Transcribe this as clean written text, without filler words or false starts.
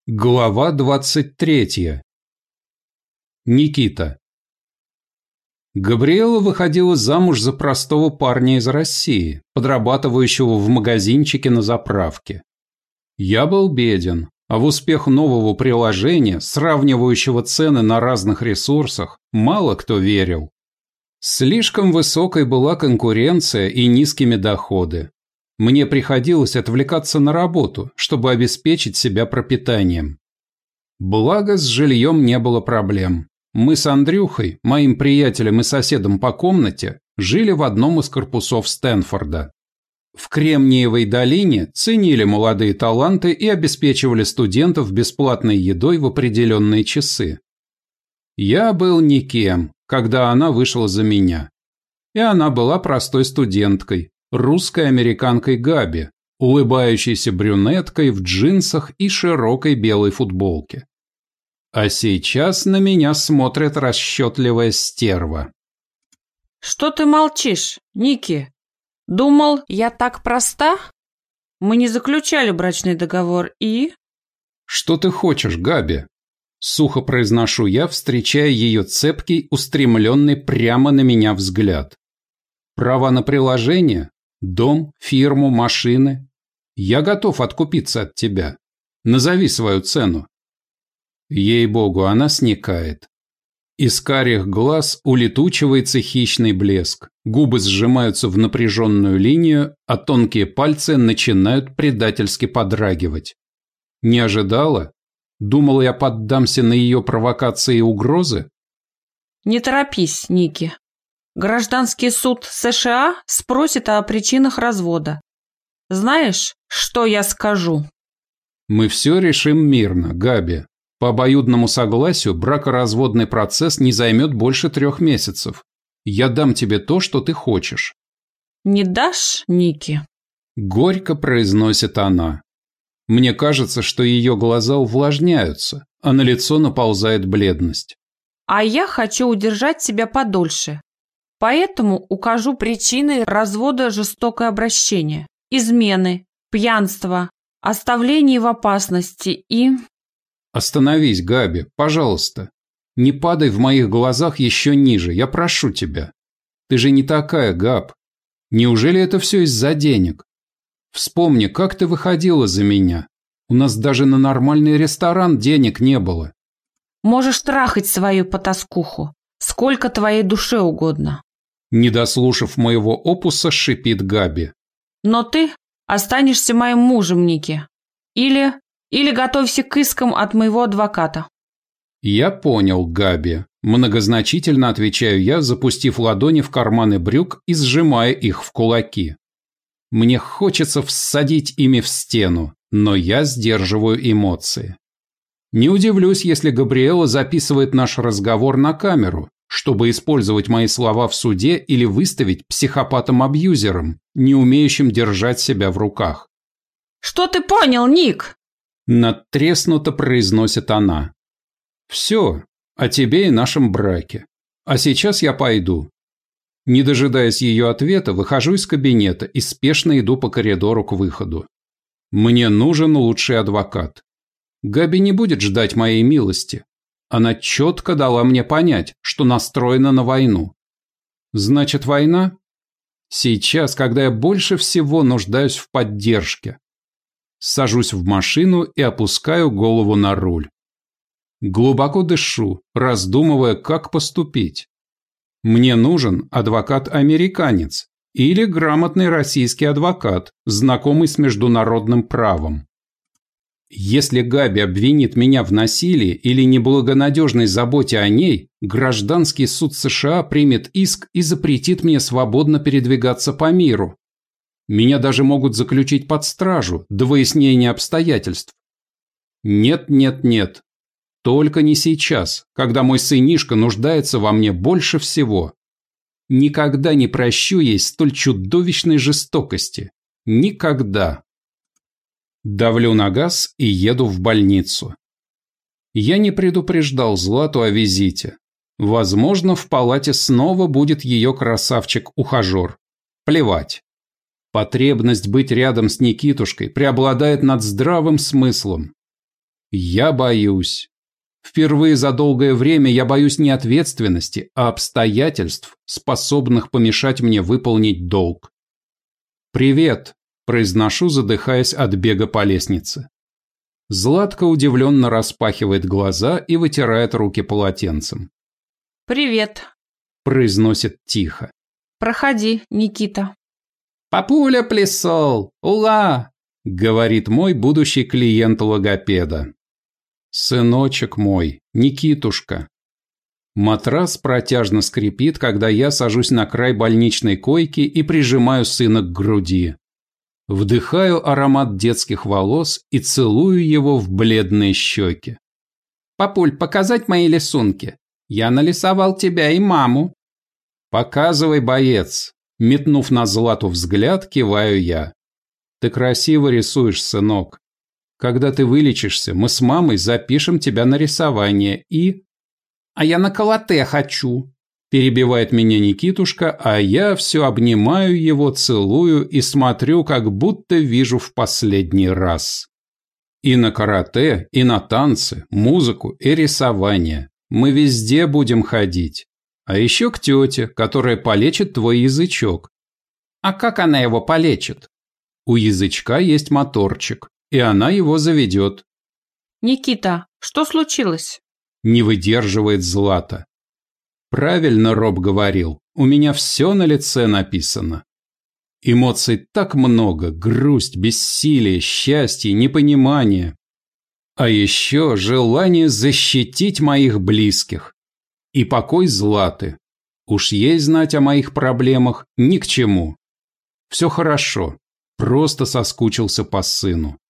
Глава 23. Никита. Габриэла выходила замуж за простого парня из России, подрабатывающего в магазинчике на заправке. Я был беден, а в успех нового приложения, сравнивающего цены на разных ресурсах, мало кто верил. Слишком высокой была конкуренция и низкими доходы. Мне приходилось отвлекаться на работу, чтобы обеспечить себя пропитанием. Благо, с жильем не было проблем. Мы с Андрюхой, моим приятелем и соседом по комнате, жили в одном из корпусов Стэнфорда. В Кремниевой долине ценили молодые таланты и обеспечивали студентов бесплатной едой в определенные часы. Я был никем, когда она вышла за меня. И она была простой студенткой, русской американкой Габи, улыбающейся брюнеткой в джинсах и широкой белой футболке. А сейчас на меня смотрит расчетливая стерва. Что ты молчишь, Ники? Думал, я так проста? Мы не заключали брачный договор и... Что ты хочешь, Габи? Сухо произношу я, встречая ее цепкий, устремленный прямо на меня взгляд. Права на приложение? Дом, фирму, машины. Я готов откупиться от тебя. Назови свою цену. Ей-богу, она сникает. Из карих глаз улетучивается хищный блеск. Губы сжимаются в напряженную линию, а тонкие пальцы начинают предательски подрагивать. Не ожидала? Думал, я поддамся на ее провокации и угрозы? Не торопись, Ники. Гражданский суд США спросит о причинах развода. Знаешь, что я скажу? Мы все решим мирно, Габи. По обоюдному согласию бракоразводный процесс не займет больше 3 месяцев. Я дам тебе то, что ты хочешь. Не дашь, Ники? Горько произносит она. Мне кажется, что ее глаза увлажняются, а на лицо наползает бледность. А я хочу удержать себя подольше. Поэтому укажу причины развода: жестокое обращение, измены, пьянство, оставление в опасности и... Остановись, Габи, пожалуйста. Не падай в моих глазах еще ниже, я прошу тебя. Ты же не такая, Габ. Неужели это все из-за денег? Вспомни, как ты выходила за меня. У нас даже на нормальный ресторан денег не было. Можешь трахать свою потаскуху, сколько твоей душе угодно. Не дослушав моего опуса, шипит Габи. Но ты останешься моим мужем, Ники. Или готовься к искам от моего адвоката. Я понял, Габи. Многозначительно отвечаю я, запустив ладони в карманы брюк и сжимая их в кулаки. Мне хочется всадить ими в стену, но я сдерживаю эмоции. Не удивлюсь, если Габриэла записывает наш разговор на камеру, чтобы использовать мои слова в суде или выставить психопатом-абьюзером, не умеющим держать себя в руках. Что ты понял, Ник? Надтреснуто произносит она. Все, о тебе и нашем браке. А сейчас я пойду. Не дожидаясь ее ответа, выхожу из кабинета и спешно иду по коридору к выходу. Мне нужен лучший адвокат. Габи не будет ждать моей милости. Она четко дала мне понять, что настроена на войну. Значит, война? Сейчас, когда я больше всего нуждаюсь в поддержке. Сажусь в машину и опускаю голову на руль. Глубоко дышу, раздумывая, как поступить. Мне нужен адвокат-американец или грамотный российский адвокат, знакомый с международным правом. Если Габи обвинит меня в насилии или неблагонадежной заботе о ней, гражданский суд США примет иск и запретит мне свободно передвигаться по миру. Меня даже могут заключить под стражу до выяснения обстоятельств. Нет, нет, нет. Только не сейчас, когда мой сынишка нуждается во мне больше всего. Никогда не прощу ей столь чудовищной жестокости. Никогда. Давлю на газ и еду в больницу. Я не предупреждал Злату о визите. Возможно, в палате снова будет ее красавчик-ухажер. Плевать. Потребность быть рядом с Никитушкой преобладает над здравым смыслом. Я боюсь. Впервые за долгое время я боюсь не ответственности, а обстоятельств, способных помешать мне выполнить долг. «Привет», – произношу, задыхаясь от бега по лестнице. Златка удивленно распахивает глаза и вытирает руки полотенцем. «Привет», – произносит тихо. «Проходи, Никита». «Папуля плясал! Ула!» – говорит мой будущий клиент логопеда. «Сыночек мой, Никитушка». Матрас протяжно скрипит, когда я сажусь на край больничной койки и прижимаю сына к груди. Вдыхаю аромат детских волос и целую его в бледные щеки. «Папуль, показать мои рисунки? Я нарисовал тебя и маму». «Показывай, боец». Метнув на Злату взгляд, киваю я. «Ты красиво рисуешь, сынок. Когда ты вылечишься, мы с мамой запишем тебя на рисование и...» «А я на карате хочу», – перебивает меня Никитушка, а я все обнимаю его, целую и смотрю, как будто вижу в последний раз. И на карате, и на танцы, музыку и рисование. Мы везде будем ходить. А еще к тете, которая полечит твой язычок. А как она его полечит? У язычка есть моторчик, и она его заведет. «Никита, что случилось?» Не выдерживает Злата. Правильно Роб говорил, у меня все на лице написано. Эмоций так много: грусть, бессилие, счастье, непонимание. А еще желание защитить моих близких. И покой Златы. Уж ей знать о моих проблемах ни к чему. Все хорошо, просто соскучился по сыну.